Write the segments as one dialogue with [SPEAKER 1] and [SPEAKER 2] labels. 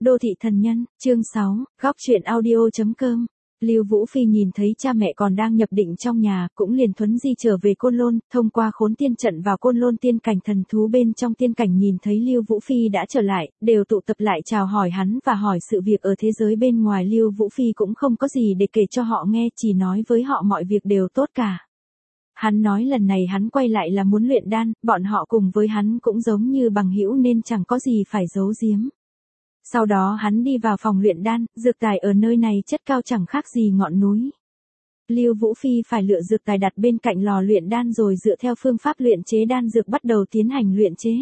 [SPEAKER 1] Đô thị thần nhân, chương 6, góc truyện audio.com. Lưu Vũ Phi nhìn thấy cha mẹ còn đang nhập định trong nhà, cũng liền thuấn di trở về Côn Lôn, thông qua khốn tiên trận vào Côn Lôn tiên cảnh thần thú bên trong tiên cảnh nhìn thấy Lưu Vũ Phi đã trở lại, đều tụ tập lại chào hỏi hắn và hỏi sự việc ở thế giới bên ngoài. Lưu Vũ Phi cũng không có gì để kể cho họ nghe, chỉ nói với họ mọi việc đều tốt cả. Hắn nói lần này hắn quay lại là muốn luyện đan, bọn họ cùng với hắn cũng giống như bằng hữu nên chẳng có gì phải giấu giếm. Sau đó hắn đi vào phòng luyện đan, dược tài ở nơi này chất cao chẳng khác gì ngọn núi. Lưu Vũ Phi phải lựa dược tài đặt bên cạnh lò luyện đan rồi dựa theo phương pháp luyện chế đan dược bắt đầu tiến hành luyện chế.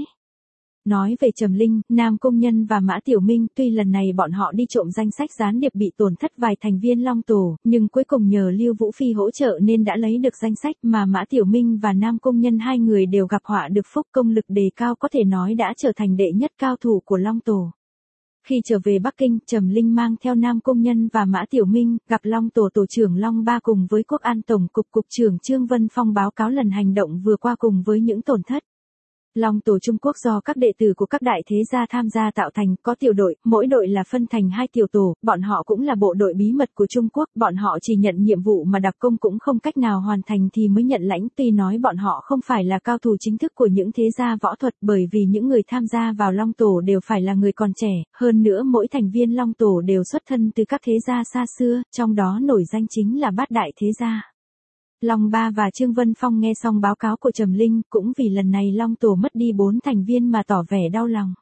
[SPEAKER 1] Nói về Trầm Linh, Nam Cung Nhân và Mã Tiểu Minh, tuy lần này bọn họ đi trộm danh sách gián điệp bị tổn thất vài thành viên Long Tổ, nhưng cuối cùng nhờ Lưu Vũ Phi hỗ trợ nên đã lấy được danh sách, mà Mã Tiểu Minh và Nam Cung Nhân hai người đều gặp họa được phúc, công lực đề cao, có thể nói đã trở thành đệ nhất cao thủ của Long Tổ. Khi trở về Bắc Kinh, Trầm Linh mang theo Nam Cung Nhân và Mã Tiểu Minh, gặp Long Tổ tổ trưởng Long Ba cùng với Quốc An Tổng cục cục trưởng Trương Vân Phong báo cáo lần hành động vừa qua cùng với những tổn thất. Long Tổ Trung Quốc do các đệ tử của các đại thế gia tham gia tạo thành, có tiểu đội, mỗi đội là phân thành 2 tiểu tổ, bọn họ cũng là bộ đội bí mật của Trung Quốc, bọn họ chỉ nhận nhiệm vụ mà đặc công cũng không cách nào hoàn thành thì mới nhận lãnh, tuy nói bọn họ không phải là cao thủ chính thức của những thế gia võ thuật bởi vì những người tham gia vào Long Tổ đều phải là người còn trẻ, hơn nữa mỗi thành viên Long Tổ đều xuất thân từ các thế gia xa xưa, trong đó nổi danh chính là Bát Đại Thế Gia. Long Ba và Trương Vân Phong nghe xong báo cáo của Trầm Linh, cũng vì lần này Long Tổ mất đi 4 thành viên mà tỏ vẻ đau lòng.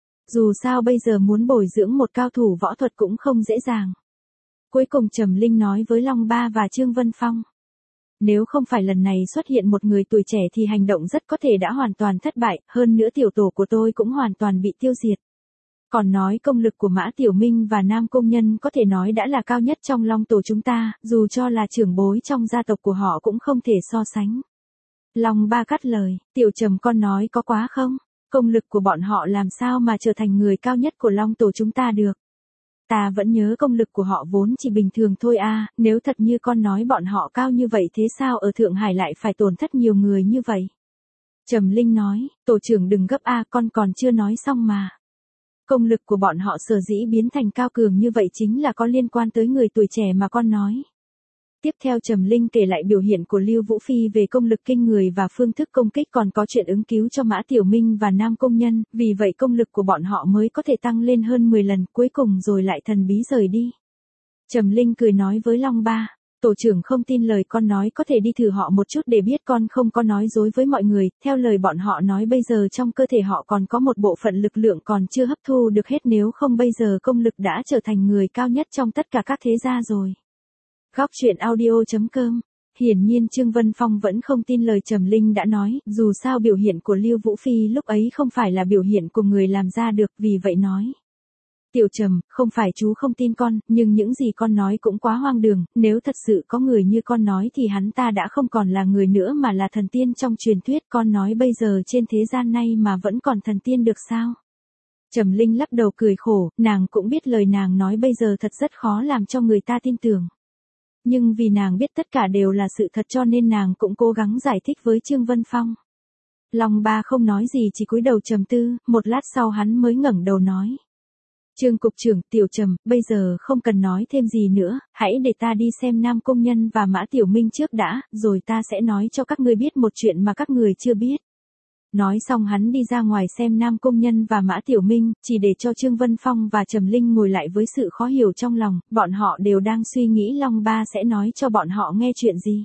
[SPEAKER 1] Dù sao bây giờ muốn bồi dưỡng một cao thủ võ thuật cũng không dễ dàng. Cuối cùng Trầm Linh nói với Long Ba và Trương Vân Phong. Nếu không phải lần này xuất hiện một người tuổi trẻ thì hành động rất có thể đã hoàn toàn thất bại, hơn nữa tiểu tổ của tôi cũng hoàn toàn bị tiêu diệt. Còn nói công lực của Mã Tiểu Minh và Nam Cung Nhân có thể nói đã là cao nhất trong Long Tổ chúng ta, dù cho là trưởng bối trong gia tộc của họ cũng không thể so sánh. Long Ba cắt lời, Tiểu Trầm con nói có quá không? Công lực của bọn họ làm sao mà trở thành người cao nhất của Long Tổ chúng ta được? Ta vẫn nhớ công lực của họ vốn chỉ bình thường thôi à, nếu thật như con nói bọn họ cao như vậy thế sao ở Thượng Hải lại phải tổn thất nhiều người như vậy? Trầm Linh nói, tổ trưởng đừng gấp a, con còn chưa nói xong mà. Công lực của bọn họ sở dĩ biến thành cao cường như vậy chính là có liên quan tới người tuổi trẻ mà con nói. Tiếp theo Trầm Linh kể lại biểu hiện của Lưu Vũ Phi về công lực kinh người và phương thức công kích, còn có chuyện ứng cứu cho Mã Tiểu Minh và Nam Cung Nhân, vì vậy công lực của bọn họ mới có thể tăng lên hơn 10 lần, cuối cùng rồi lại thần bí rời đi. Trầm Linh cười nói với Long Ba, tổ trưởng không tin lời con nói có thể đi thử họ một chút để biết con không có nói dối với mọi người, theo lời bọn họ nói bây giờ trong cơ thể họ còn có một bộ phận lực lượng còn chưa hấp thu được hết, nếu không bây giờ công lực đã trở thành người cao nhất trong tất cả các thế gia rồi. Góc truyện audio.com. Hiển nhiên Trương Vân Phong vẫn không tin lời Trầm Linh đã nói, dù sao biểu hiện của Lưu Vũ Phi lúc ấy không phải là biểu hiện của người làm ra được, vì vậy nói. Tiểu Trầm, không phải chú không tin con, nhưng những gì con nói cũng quá hoang đường, nếu thật sự có người như con nói thì hắn ta đã không còn là người nữa mà là thần tiên trong truyền thuyết, con nói bây giờ trên thế gian này mà vẫn còn thần tiên được sao? Trầm Linh lắc đầu cười khổ, nàng cũng biết lời nàng nói bây giờ thật rất khó làm cho người ta tin tưởng. Nhưng vì nàng biết tất cả đều là sự thật cho nên nàng cũng cố gắng giải thích với Trương Vân Phong. Long Ba không nói gì chỉ cúi đầu trầm tư, một lát sau hắn mới ngẩng đầu nói. Trương cục trưởng, Tiểu Trầm, bây giờ không cần nói thêm gì nữa, hãy để ta đi xem Nam Cung Nhân và Mã Tiểu Minh trước đã, rồi ta sẽ nói cho các ngươi biết một chuyện mà các người chưa biết. Nói xong hắn đi ra ngoài xem Nam Cung Nhân và Mã Tiểu Minh, chỉ để cho Trương Vân Phong và Trầm Linh ngồi lại với sự khó hiểu trong lòng, bọn họ đều đang suy nghĩ Long Ba sẽ nói cho bọn họ nghe chuyện gì.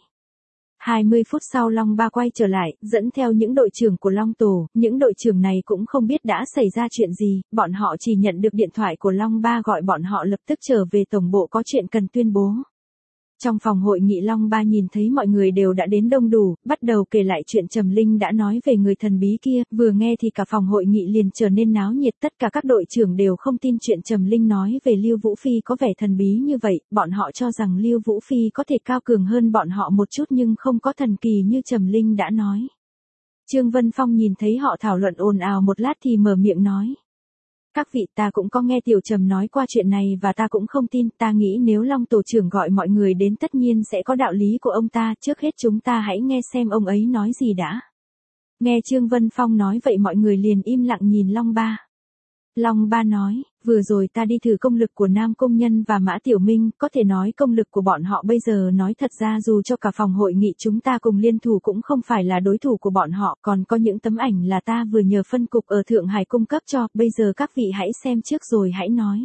[SPEAKER 1] 20 phút sau Long Ba quay trở lại, dẫn theo những đội trưởng của Long Tổ, những đội trưởng này cũng không biết đã xảy ra chuyện gì, bọn họ chỉ nhận được điện thoại của Long Ba gọi bọn họ lập tức trở về tổng bộ có chuyện cần tuyên bố. Trong phòng hội nghị Long Ba nhìn thấy mọi người đều đã đến đông đủ, bắt đầu kể lại chuyện Trầm Linh đã nói về người thần bí kia, vừa nghe thì cả phòng hội nghị liền trở nên náo nhiệt, tất cả các đội trưởng đều không tin chuyện Trầm Linh nói về Lưu Vũ Phi có vẻ thần bí như vậy, bọn họ cho rằng Lưu Vũ Phi có thể cao cường hơn bọn họ một chút nhưng không có thần kỳ như Trầm Linh đã nói. Trương Vân Phong nhìn thấy họ thảo luận ồn ào một lát thì mở miệng nói. Các vị, ta cũng có nghe Tiểu Trầm nói qua chuyện này và ta cũng không tin, ta nghĩ nếu Long Tổ trưởng gọi mọi người đến tất nhiên sẽ có đạo lý của ông ta, trước hết chúng ta hãy nghe xem ông ấy nói gì đã. Nghe Trương Vân Phong nói vậy mọi người liền im lặng nhìn Long Ba. Long Ba nói, vừa rồi ta đi thử công lực của Nam Công Nhân và Mã Tiểu Minh, có thể nói công lực của bọn họ bây giờ nói thật ra dù cho cả phòng hội nghị chúng ta cùng liên thủ cũng không phải là đối thủ của bọn họ, còn có những tấm ảnh là ta vừa nhờ phân cục ở Thượng Hải cung cấp cho, bây giờ các vị hãy xem trước rồi hãy nói.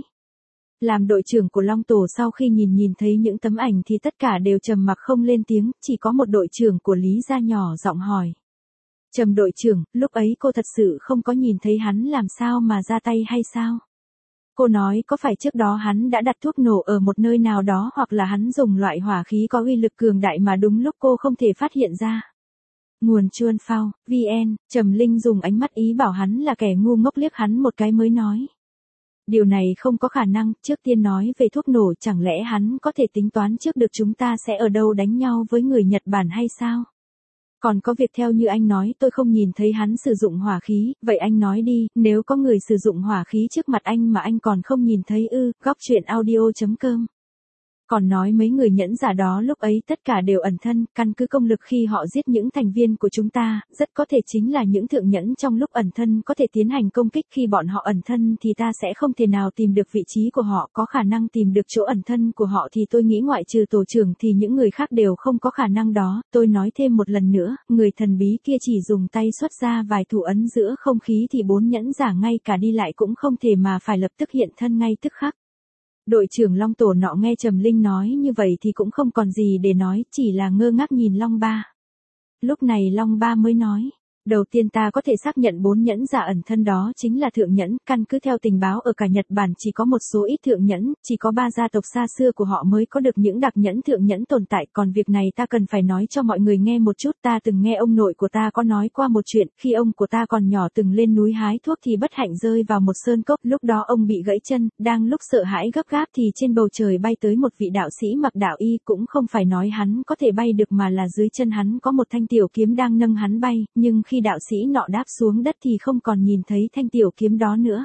[SPEAKER 1] Làm đội trưởng của Long Tổ sau khi nhìn thấy những tấm ảnh thì tất cả đều trầm mặc không lên tiếng, chỉ có một đội trưởng của Lý gia nhỏ giọng hỏi. Trầm đội trưởng, lúc ấy cô thật sự không có nhìn thấy hắn làm sao mà ra tay hay sao? Cô nói có phải trước đó hắn đã đặt thuốc nổ ở một nơi nào đó hoặc là hắn dùng loại hỏa khí có uy lực cường đại mà đúng lúc cô không thể phát hiện ra? Nguồn Chuan Phao, VN, Trầm Linh dùng ánh mắt ý bảo hắn là kẻ ngu ngốc liếc hắn một cái mới nói. Điều này không có khả năng, trước tiên nói về thuốc nổ chẳng lẽ hắn có thể tính toán trước được chúng ta sẽ ở đâu đánh nhau với người Nhật Bản hay sao? Còn có việc theo như anh nói tôi không nhìn thấy hắn sử dụng hỏa khí, vậy anh nói đi, nếu có người sử dụng hỏa khí trước mặt anh mà anh còn không nhìn thấy ư, góc truyện audio.com. Còn nói mấy người nhẫn giả đó lúc ấy tất cả đều ẩn thân, căn cứ công lực khi họ giết những thành viên của chúng ta, rất có thể chính là những thượng nhẫn trong lúc ẩn thân có thể tiến hành công kích khi bọn họ ẩn thân thì ta sẽ không thể nào tìm được vị trí của họ, có khả năng tìm được chỗ ẩn thân của họ thì tôi nghĩ ngoại trừ tổ trưởng thì những người khác đều không có khả năng đó, tôi nói thêm một lần nữa, người thần bí kia chỉ dùng tay xuất ra vài thủ ấn giữa không khí thì 4 nhẫn giả ngay cả đi lại cũng không thể mà phải lập tức hiện thân ngay tức khắc. Đội trưởng Long Tổ nọ nghe Trầm Linh nói như vậy thì cũng không còn gì để nói, chỉ là ngơ ngác nhìn Long Ba. Lúc này Long Ba mới nói, đầu tiên ta có thể xác nhận 4 nhẫn giả ẩn thân đó chính là thượng nhẫn, căn cứ theo tình báo ở cả Nhật Bản chỉ có một số ít thượng nhẫn, chỉ có 3 gia tộc xa xưa của họ mới có được những đặc nhẫn thượng nhẫn tồn tại, còn việc này ta cần phải nói cho mọi người nghe một chút, ta từng nghe ông nội của ta có nói qua một chuyện, khi ông của ta còn nhỏ từng lên núi hái thuốc thì bất hạnh rơi vào một sơn cốc, lúc đó ông bị gãy chân, đang lúc sợ hãi gấp gáp thì trên bầu trời bay tới một vị đạo sĩ mặc đạo y, cũng không phải nói hắn có thể bay được mà là dưới chân hắn có một thanh tiểu kiếm đang nâng hắn bay, nhưng khi đạo sĩ nọ đáp xuống đất thì không còn nhìn thấy thanh tiểu kiếm đó nữa.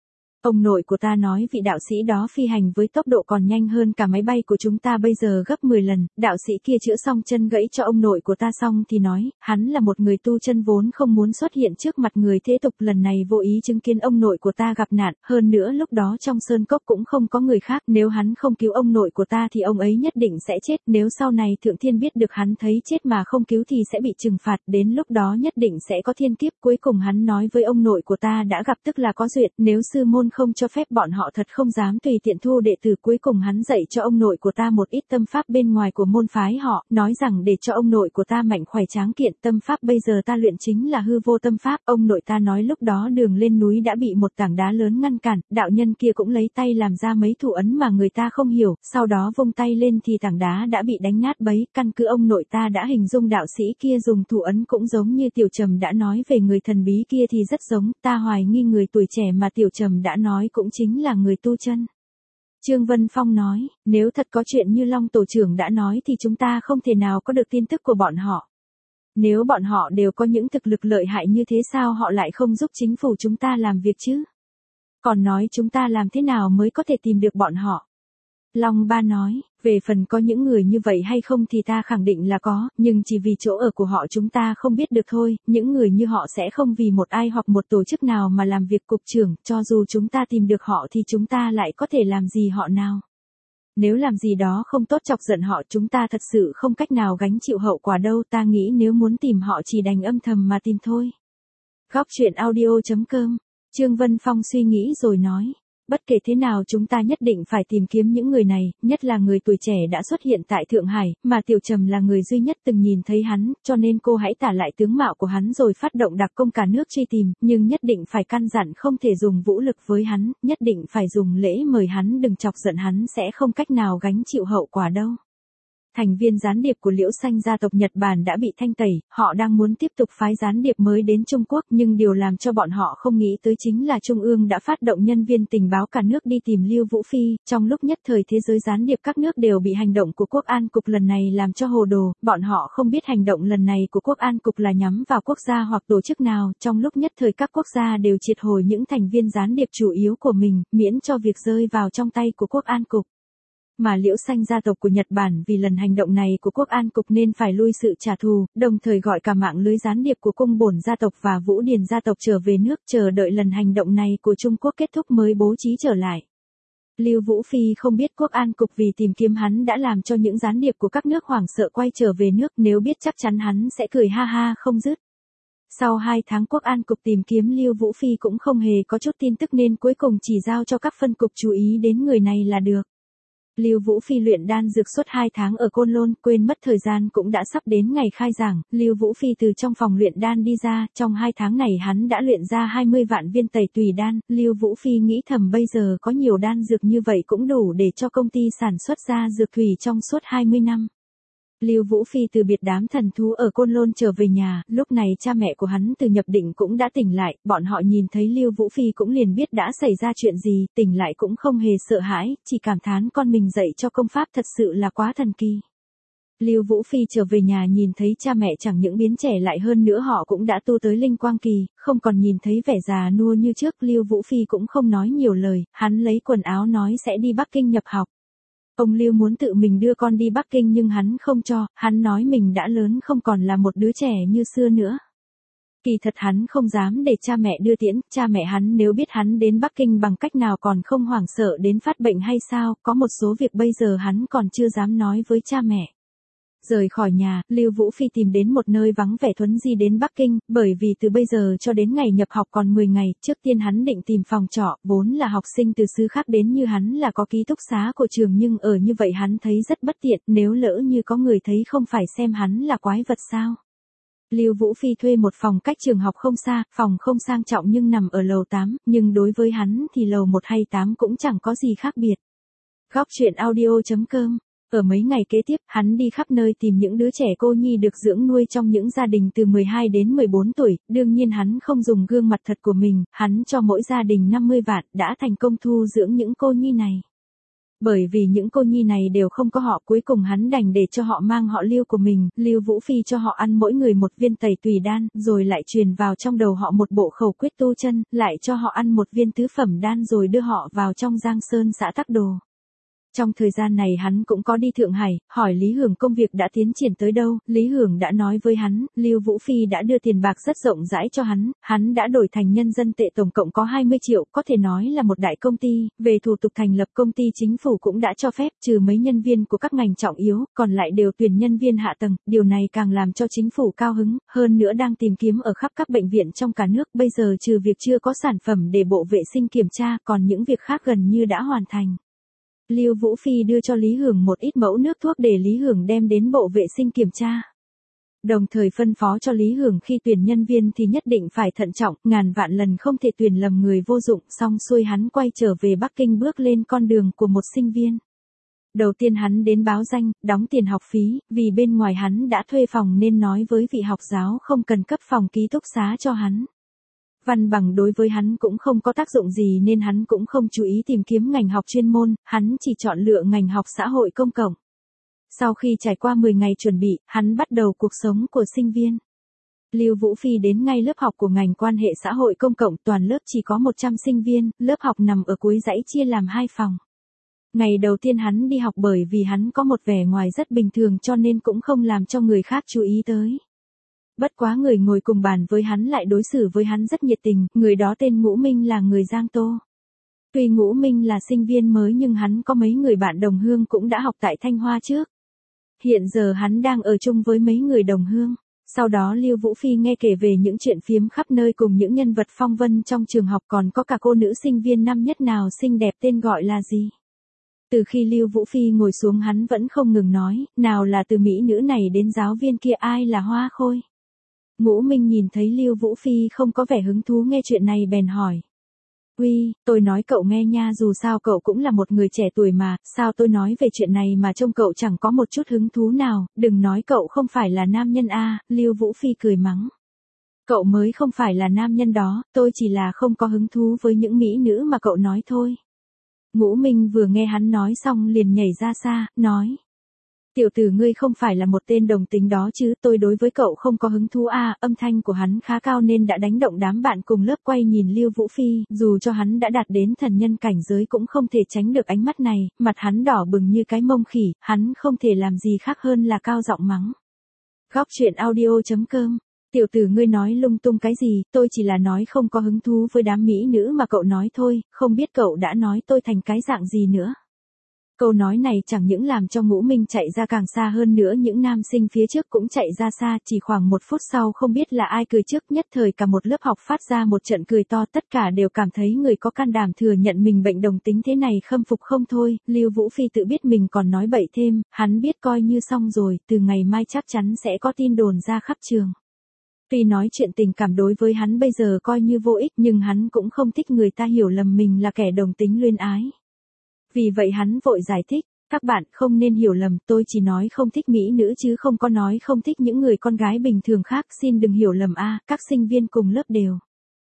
[SPEAKER 1] Ông nội của ta nói vị đạo sĩ đó phi hành với tốc độ còn nhanh hơn cả máy bay của chúng ta bây giờ gấp 10 lần, đạo sĩ kia chữa xong chân gãy cho ông nội của ta xong thì nói, hắn là một người tu chân vốn không muốn xuất hiện trước mặt người thế tục, lần này vô ý chứng kiến ông nội của ta gặp nạn, hơn nữa lúc đó trong sơn cốc cũng không có người khác, nếu hắn không cứu ông nội của ta thì ông ấy nhất định sẽ chết, nếu sau này thượng thiên biết được hắn thấy chết mà không cứu thì sẽ bị trừng phạt, đến lúc đó nhất định sẽ có thiên kiếp, cuối cùng hắn nói với ông nội của ta đã gặp tức là có duyệt, nếu sư môn không cho phép bọn họ thật không dám tùy tiện thu đệ tử, cuối cùng hắn dạy cho ông nội của ta một ít tâm pháp bên ngoài của môn phái họ, nói rằng để cho ông nội của ta mạnh khỏe tráng kiện, tâm pháp bây giờ ta luyện chính là hư vô tâm pháp, ông nội ta nói lúc đó đường lên núi đã bị một tảng đá lớn ngăn cản, đạo nhân kia cũng lấy tay làm ra mấy thủ ấn mà người ta không hiểu, sau đó vung tay lên thì tảng đá đã bị đánh nát bấy, căn cứ ông nội ta đã hình dung đạo sĩ kia dùng thủ ấn cũng giống như Tiểu Trầm đã nói về người thần bí kia thì rất giống, ta hoài nghi người tuổi trẻ mà Tiểu Trầm đã nói cũng chính là người tu chân. Trương Vân Phong nói, nếu thật có chuyện như Long tổ trưởng đã nói thì chúng ta không thể nào có được tin tức của bọn họ. Nếu bọn họ đều có những thực lực lợi hại như thế sao họ lại không giúp chính phủ chúng ta làm việc chứ? Còn nói chúng ta làm thế nào mới có thể tìm được bọn họ? Long Ba nói, về phần có những người như vậy hay không thì ta khẳng định là có, nhưng chỉ vì chỗ ở của họ chúng ta không biết được thôi, những người như họ sẽ không vì một ai hoặc một tổ chức nào mà làm việc cục trưởng, cho dù chúng ta tìm được họ thì chúng ta lại có thể làm gì họ nào. Nếu làm gì đó không tốt chọc giận họ chúng ta thật sự không cách nào gánh chịu hậu quả đâu, ta nghĩ nếu muốn tìm họ chỉ đành âm thầm mà tìm thôi. Góc truyện audio.com, Trương Vân Phong suy nghĩ rồi nói. Bất kể thế nào chúng ta nhất định phải tìm kiếm những người này, nhất là người tuổi trẻ đã xuất hiện tại Thượng Hải, mà Tiểu Trầm là người duy nhất từng nhìn thấy hắn, cho nên cô hãy tả lại tướng mạo của hắn rồi phát động đặc công cả nước truy tìm, nhưng nhất định phải căn dặn không thể dùng vũ lực với hắn, nhất định phải dùng lễ mời hắn đừng chọc giận hắn sẽ không cách nào gánh chịu hậu quả đâu. Thành viên gián điệp của Liễu Xanh gia tộc Nhật Bản đã bị thanh tẩy, họ đang muốn tiếp tục phái gián điệp mới đến Trung Quốc, nhưng điều làm cho bọn họ không nghĩ tới chính là Trung ương đã phát động nhân viên tình báo cả nước đi tìm Lưu Vũ Phi, trong lúc nhất thời thế giới gián điệp các nước đều bị hành động của Quốc an cục lần này làm cho hồ đồ, bọn họ không biết hành động lần này của Quốc an cục là nhắm vào quốc gia hoặc tổ chức nào, trong lúc nhất thời các quốc gia đều triệt hồi những thành viên gián điệp chủ yếu của mình, miễn cho việc rơi vào trong tay của Quốc an cục. Mà Liễu Xanh gia tộc của Nhật Bản vì lần hành động này của Quốc an cục nên phải lui sự trả thù, đồng thời gọi cả mạng lưới gián điệp của cung bổn gia tộc và Vũ Điền gia tộc trở về nước chờ đợi lần hành động này của Trung Quốc kết thúc mới bố trí trở lại. Lưu Vũ Phi không biết Quốc an cục vì tìm kiếm hắn đã làm cho những gián điệp của các nước hoảng sợ quay trở về nước, nếu biết chắc chắn hắn sẽ cười ha ha không dứt. Sau 2 tháng Quốc an cục tìm kiếm Lưu Vũ Phi cũng không hề có chút tin tức nên cuối cùng chỉ giao cho các phân cục chú ý đến người này là được. Lưu Vũ Phi luyện đan dược suốt 2 tháng ở Côn Lôn, quên mất thời gian cũng đã sắp đến ngày khai giảng, Lưu Vũ Phi từ trong phòng luyện đan đi ra, trong 2 tháng này hắn đã luyện ra 20 vạn viên tẩy tùy đan, Lưu Vũ Phi nghĩ thầm bây giờ có nhiều đan dược như vậy cũng đủ để cho công ty sản xuất ra dược thủy trong suốt 20 năm. Lưu Vũ Phi từ biệt đám thần thú ở Côn Lôn trở về nhà, lúc này cha mẹ của hắn từ nhập định cũng đã tỉnh lại, bọn họ nhìn thấy Lưu Vũ Phi cũng liền biết đã xảy ra chuyện gì, tỉnh lại cũng không hề sợ hãi, chỉ cảm thán con mình dạy cho công pháp thật sự là quá thần kỳ. Lưu Vũ Phi trở về nhà nhìn thấy cha mẹ chẳng những biến trẻ lại hơn nữa họ cũng đã tu tới linh quang kỳ, không còn nhìn thấy vẻ già nua như trước, Lưu Vũ Phi cũng không nói nhiều lời, hắn lấy quần áo nói sẽ đi Bắc Kinh nhập học. Ông Lưu muốn tự mình đưa con đi Bắc Kinh nhưng hắn không cho, hắn nói mình đã lớn không còn là một đứa trẻ như xưa nữa. Kỳ thật hắn không dám để cha mẹ đưa tiễn, cha mẹ hắn nếu biết hắn đến Bắc Kinh bằng cách nào còn không hoảng sợ đến phát bệnh hay sao, có một số việc bây giờ hắn còn chưa dám nói với cha mẹ. Rời khỏi nhà, Lưu Vũ Phi tìm đến một nơi vắng vẻ thuấn di đến Bắc Kinh, bởi vì từ bây giờ cho đến ngày nhập học còn 10 ngày, trước tiên hắn định tìm phòng trọ, vốn là học sinh từ xứ khác đến như hắn là có ký túc xá của trường nhưng ở như vậy hắn thấy rất bất tiện, nếu lỡ như có người thấy không phải xem hắn là quái vật sao. Lưu Vũ Phi thuê một phòng cách trường học không xa, phòng không sang trọng nhưng nằm ở lầu 8, nhưng đối với hắn thì lầu 1 hay 8 cũng chẳng có gì khác biệt. Góc truyện audio.com. Ở mấy ngày kế tiếp, hắn đi khắp nơi tìm những đứa trẻ cô nhi được dưỡng nuôi trong những gia đình từ 12 đến 14 tuổi, đương nhiên hắn không dùng gương mặt thật của mình, hắn cho mỗi gia đình 50 vạn, đã thành công thu dưỡng những cô nhi này. Bởi vì những cô nhi này đều không có họ, cuối cùng hắn đành để cho họ mang họ Lưu của mình, Lưu Vũ Phi cho họ ăn mỗi người một viên tẩy tùy đan, rồi lại truyền vào trong đầu họ một bộ khẩu quyết tu chân, lại cho họ ăn một viên tứ phẩm đan rồi đưa họ vào trong Giang Sơn xã Tắc Đồ. Trong thời gian này hắn cũng có đi Thượng Hải, hỏi Lý Hưởng công việc đã tiến triển tới đâu, Lý Hưởng đã nói với hắn, Lưu Vũ Phi đã đưa tiền bạc rất rộng rãi cho hắn đã đổi thành nhân dân tệ tổng cộng có 20 triệu, có thể nói là một đại công ty, về thủ tục thành lập công ty chính phủ cũng đã cho phép, trừ mấy nhân viên của các ngành trọng yếu, còn lại đều tuyển nhân viên hạ tầng, điều này càng làm cho chính phủ cao hứng, hơn nữa đang tìm kiếm ở khắp các bệnh viện trong cả nước, bây giờ trừ việc chưa có sản phẩm để bộ vệ sinh kiểm tra, còn những việc khác gần như đã hoàn thành. Lưu Vũ Phi đưa cho Lý Hưởng một ít mẫu nước thuốc để Lý Hưởng đem đến bộ vệ sinh kiểm tra. Đồng thời phân phó cho Lý Hưởng khi tuyển nhân viên thì nhất định phải thận trọng, ngàn vạn lần không thể tuyển lầm người vô dụng, xong xuôi hắn quay trở về Bắc Kinh bước lên con đường của một sinh viên. Đầu tiên hắn đến báo danh, đóng tiền học phí, vì bên ngoài hắn đã thuê phòng nên nói với vị học giáo không cần cấp phòng ký túc xá cho hắn. Văn bằng đối với hắn cũng không có tác dụng gì nên hắn cũng không chú ý tìm kiếm ngành học chuyên môn, hắn chỉ chọn lựa ngành học xã hội công cộng. Sau khi trải qua 10 ngày chuẩn bị, hắn bắt đầu cuộc sống của sinh viên. Lưu Vũ Phi đến ngay lớp học của ngành quan hệ xã hội công cộng, toàn lớp chỉ có 100 sinh viên, lớp học nằm ở cuối dãy chia làm 2 phòng. Ngày đầu tiên hắn đi học bởi vì hắn có một vẻ ngoài rất bình thường cho nên cũng không làm cho người khác chú ý tới. Bất quá người ngồi cùng bàn với hắn lại đối xử với hắn rất nhiệt tình, người đó tên Ngũ Minh là người Giang Tô. Tuy Ngũ Minh là sinh viên mới nhưng hắn có mấy người bạn đồng hương cũng đã học tại Thanh Hoa trước. Hiện giờ hắn đang ở chung với mấy người đồng hương. Sau đó Lưu Vũ Phi nghe kể về những chuyện phiếm khắp nơi cùng những nhân vật phong vân trong trường học, còn có cả cô nữ sinh viên năm nhất nào xinh đẹp tên gọi là gì. Từ khi Lưu Vũ Phi ngồi xuống hắn vẫn không ngừng nói, nào là từ mỹ nữ này đến giáo viên kia ai là Hoa Khôi. Ngũ Minh nhìn thấy Lưu Vũ Phi không có vẻ hứng thú nghe chuyện này bèn hỏi. Uy, tôi nói cậu nghe nha, dù sao cậu cũng là một người trẻ tuổi mà, sao tôi nói về chuyện này mà trông cậu chẳng có một chút hứng thú nào, đừng nói cậu không phải là nam nhân a. Lưu Vũ Phi cười mắng. Cậu mới không phải là nam nhân đó, tôi chỉ là không có hứng thú với những mỹ nữ mà cậu nói thôi. Ngũ Minh vừa nghe hắn nói xong liền nhảy ra xa, nói. Tiểu tử ngươi không phải là một tên đồng tính đó chứ, tôi đối với cậu không có hứng thú à, âm thanh của hắn khá cao nên đã đánh động đám bạn cùng lớp quay nhìn Lưu Vũ Phi, dù cho hắn đã đạt đến thần nhân cảnh giới cũng không thể tránh được ánh mắt này, mặt hắn đỏ bừng như cái mông khỉ, hắn không thể làm gì khác hơn là cao giọng mắng. Góc truyện audio.com. Tiểu tử ngươi nói lung tung cái gì, tôi chỉ là nói không có hứng thú với đám mỹ nữ mà cậu nói thôi, không biết cậu đã nói tôi thành cái dạng gì nữa. Câu nói này chẳng những làm cho Ngũ Minh chạy ra càng xa hơn nữa, những nam sinh phía trước cũng chạy ra xa, chỉ khoảng 1 phút sau không biết là ai cười trước, nhất thời cả một lớp học phát ra một trận cười to, tất cả đều cảm thấy người có can đảm thừa nhận mình bệnh đồng tính thế này khâm phục không thôi. Lưu Vũ Phi tự biết mình còn nói bậy thêm, hắn biết coi như xong rồi, từ ngày mai chắc chắn sẽ có tin đồn ra khắp trường. Tuy nói chuyện tình cảm đối với hắn bây giờ coi như vô ích, nhưng hắn cũng không thích người ta hiểu lầm mình là kẻ đồng tính luyến ái. Vì vậy hắn vội giải thích, các bạn không nên hiểu lầm, tôi chỉ nói không thích mỹ nữ chứ không có nói không thích những người con gái bình thường khác, xin đừng hiểu lầm a. Các sinh viên cùng lớp đều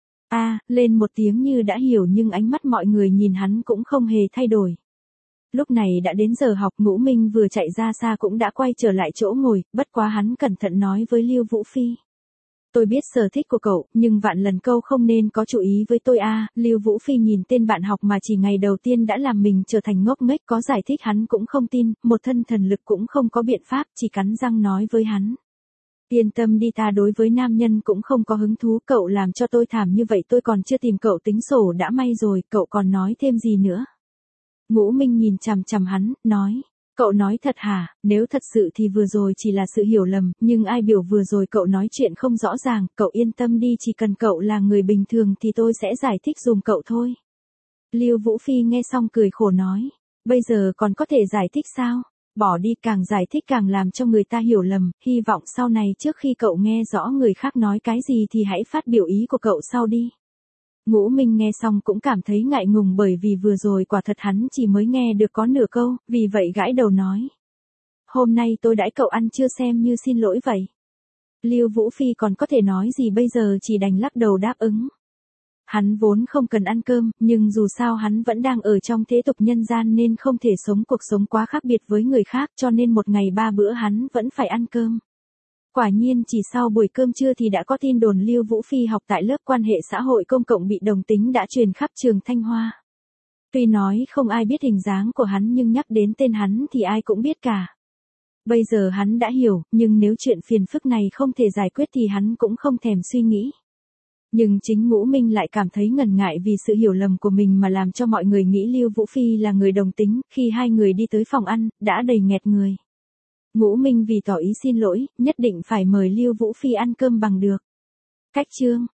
[SPEAKER 1] lên một tiếng như đã hiểu, nhưng ánh mắt mọi người nhìn hắn cũng không hề thay đổi. Lúc này đã đến giờ học, Ngũ Minh vừa chạy ra xa cũng đã quay trở lại chỗ ngồi, bất quá hắn cẩn thận nói với Lưu Vũ Phi. Tôi biết sở thích của cậu, nhưng vạn lần câu không nên có chú ý với tôi a. Lưu Vũ Phi nhìn tên bạn học mà chỉ ngày đầu tiên đã làm mình trở thành ngốc nghếch, có giải thích hắn cũng không tin, một thân thần lực cũng không có biện pháp, chỉ cắn răng nói với hắn. Yên tâm đi, ta đối với nam nhân cũng không có hứng thú, cậu làm cho tôi thảm như vậy tôi còn chưa tìm cậu tính sổ đã may rồi, cậu còn nói thêm gì nữa. Ngũ Minh nhìn chằm chằm hắn, nói. Cậu nói thật hả, nếu thật sự thì vừa rồi chỉ là sự hiểu lầm, nhưng ai biểu vừa rồi cậu nói chuyện không rõ ràng, cậu yên tâm đi, chỉ cần cậu là người bình thường thì tôi sẽ giải thích dùm cậu thôi. Lưu Vũ Phi nghe xong cười khổ nói, bây giờ còn có thể giải thích sao? Bỏ đi, càng giải thích càng làm cho người ta hiểu lầm, hy vọng sau này trước khi cậu nghe rõ người khác nói cái gì thì hãy phát biểu ý của cậu sau đi. Ngũ Minh nghe xong cũng cảm thấy ngại ngùng bởi vì vừa rồi quả thật hắn chỉ mới nghe được có nửa câu, vì vậy gãi đầu nói. Hôm nay tôi đãi cậu ăn chưa xem như xin lỗi vậy. Lưu Vũ Phi còn có thể nói gì bây giờ, chỉ đành lắc đầu đáp ứng. Hắn vốn không cần ăn cơm, nhưng dù sao hắn vẫn đang ở trong thế tục nhân gian nên không thể sống cuộc sống quá khác biệt với người khác, cho nên một ngày 3 bữa hắn vẫn phải ăn cơm. Quả nhiên chỉ sau buổi cơm trưa thì đã có tin đồn Lưu Vũ Phi học tại lớp quan hệ xã hội công cộng bị đồng tính đã truyền khắp trường Thanh Hoa. Tuy nói không ai biết hình dáng của hắn nhưng nhắc đến tên hắn thì ai cũng biết cả. Bây giờ hắn đã hiểu, nhưng nếu chuyện phiền phức này không thể giải quyết thì hắn cũng không thèm suy nghĩ. Nhưng chính Ngũ Minh lại cảm thấy ngần ngại vì sự hiểu lầm của mình mà làm cho mọi người nghĩ Lưu Vũ Phi là người đồng tính. Khi hai người đi tới phòng ăn, đã đầy nghẹt người. Ngũ Minh vì tỏ ý xin lỗi, nhất định phải mời Lưu Vũ Phi ăn cơm bằng được. Cách chương